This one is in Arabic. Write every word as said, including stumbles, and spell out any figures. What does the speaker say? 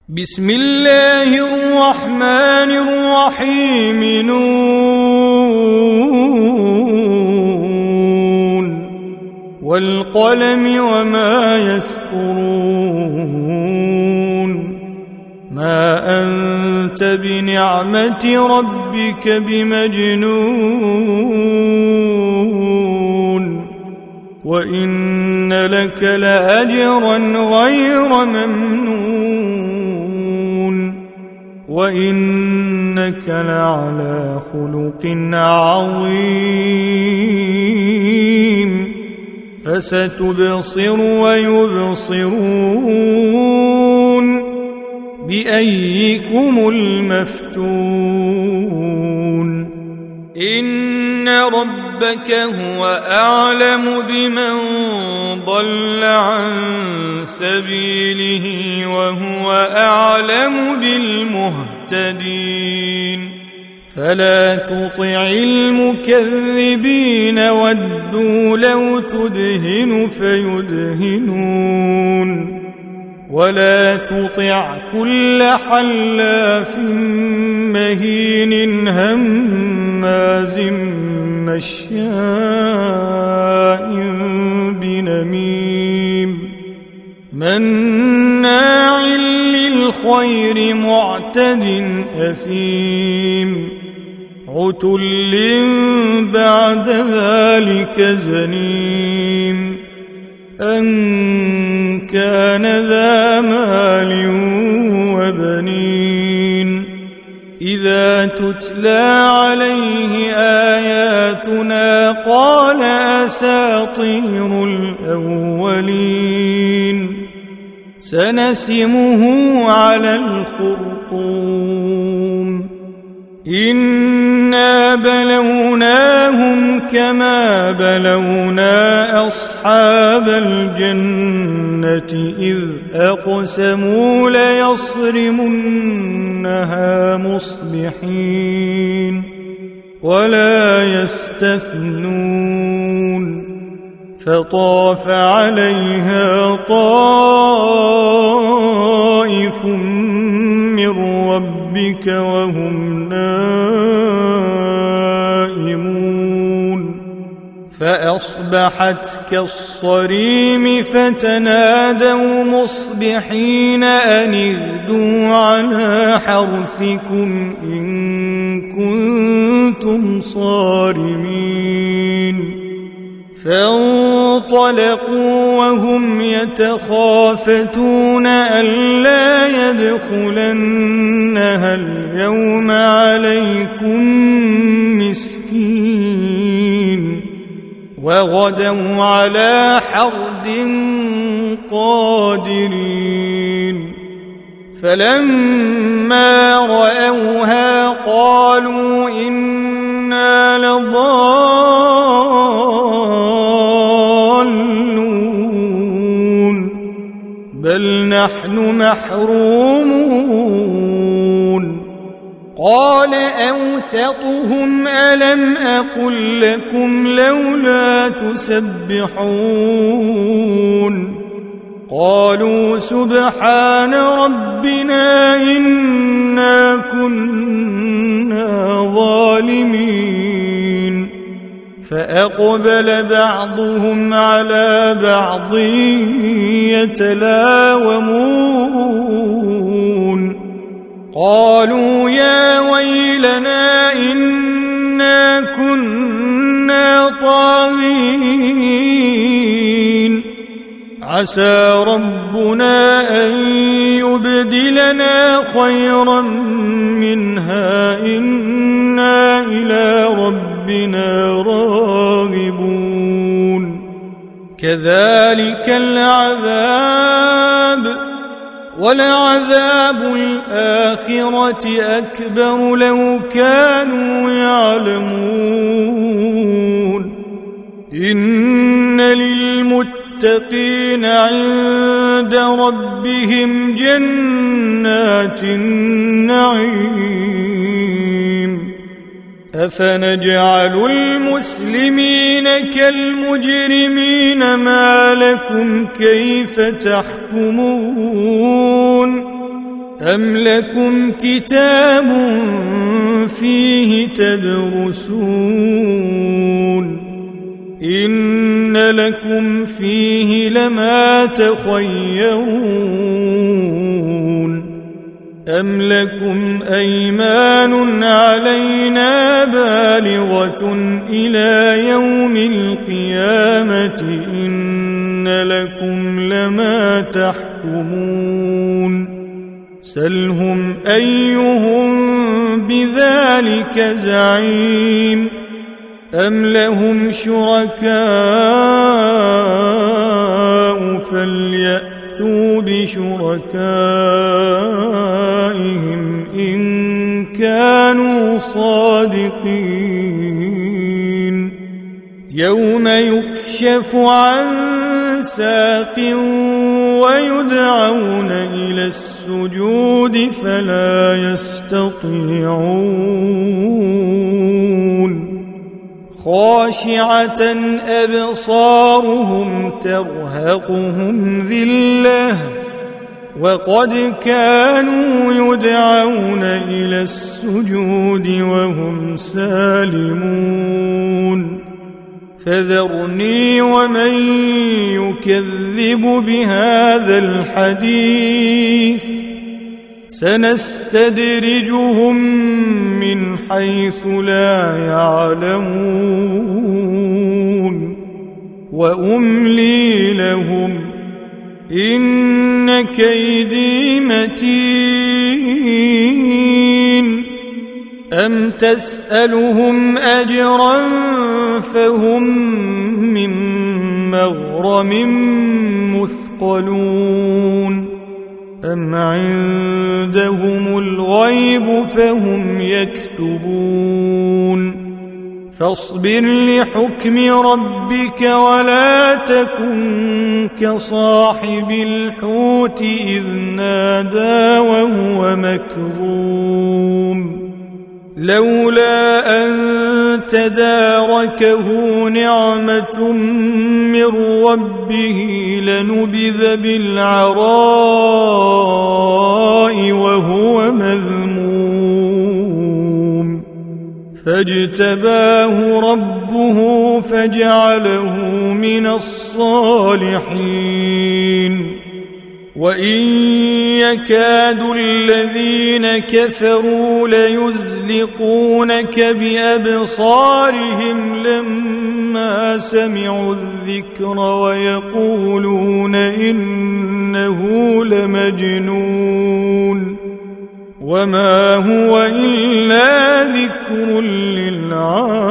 بسم الله الرحمن الرحيم. نون والقلم وما يسطرون. ما أنت بنعمة ربك بمجنون وإن لك لأجرا غير ممنون وإنك لعلى خلق عظيم. فستبصر ويبصرون بأيكم المفتون. إن ربك هو أعلم بمن ضل عن سبيله وهو أعلم بالمهتدين. فلا تطع المكذبين ودوا لو تدهن فيدهنون ولا تطع كل حلاف مهين هماز مشاء بنميم مناع للخير معتد أثيم عتل بعد ذلك زنيم أن كان ذا مال وبنين. إذا تتلى عليه آياتنا قال أساطير الأولين. سنسمه على الخرطوم. إنا بلوناهم كما بلونا أصحاب الجنة إذ أقسموا ليصرمنها مصبحين ولا يستثنون. فطاف عليها طائف من ربك وهم نائمون فأصبحت كالصريم فتنادوا مصبحين أن اغدوا على حرثكم إن كنتم صارمين. فانطلقوا وهم يتخافتون ألا يدخلنها اليوم عليكم مسكين وغدوا على حرد قادرين. فلما رأوها قالوا إنا لضالون بل نحن محرومون. قال أوسطهم ألم أقل لكم لولا تسبحون. قالوا سبحان ربنا إنا كنا ظالمين. فأقبل بعضهم على بعض يتلاومون. قالوا يا ويلنا إنا كنا طاغين. عسى ربنا أن يبدلنا خيرا منها إنا إلى ربنا راغبون. كذلك العذاب ولعذاب الآخرة أكبر لو كانوا يعلمون. إن للمتقين عند ربهم جنات النعيم. أفنجعل المسلمين كالمجرمين ما لكم كيف تحكمون أم لكم كتاب فيه تدرسون إن لكم فيه لما تخيرون أم لكم أيمان علينا بالغة إلى يوم القيامة إن لكم لما تحكمون سلهم أيهم بذلك زعيم أم لهم شركاء فليأتوا بشركائهم إن كانوا صادقين يوم يكشف عن ساق ويدعون إلى السجود فلا يستطيعون خاشعة أبصارهم ترهقهم ذلة وقد كانوا يدعون إلى السجود وهم سالمون فذرني ومن يكذب بهذا الحديث سنستدرجهم من حيث لا يعلمون وأملي لهم إن كيدي متين أم تسألهم أجرا فهم من مغرم مثقلون أم عندهم الغيب فهم يكتبون فاصبر لحكم ربك ولا تكن كصاحب الحوت إذ نادى وهو مكظوم لولا أن تداركه نعمة من ربه لنبذ بالعراء وهو مذموم فاجتباه ربه فجعله من الصالحين وإن يكاد الذين كفروا ليزلقونك بأبصارهم لما سمعوا الذكر ويقولون إنه لمجنون وما هو إلا ذكر للعالمين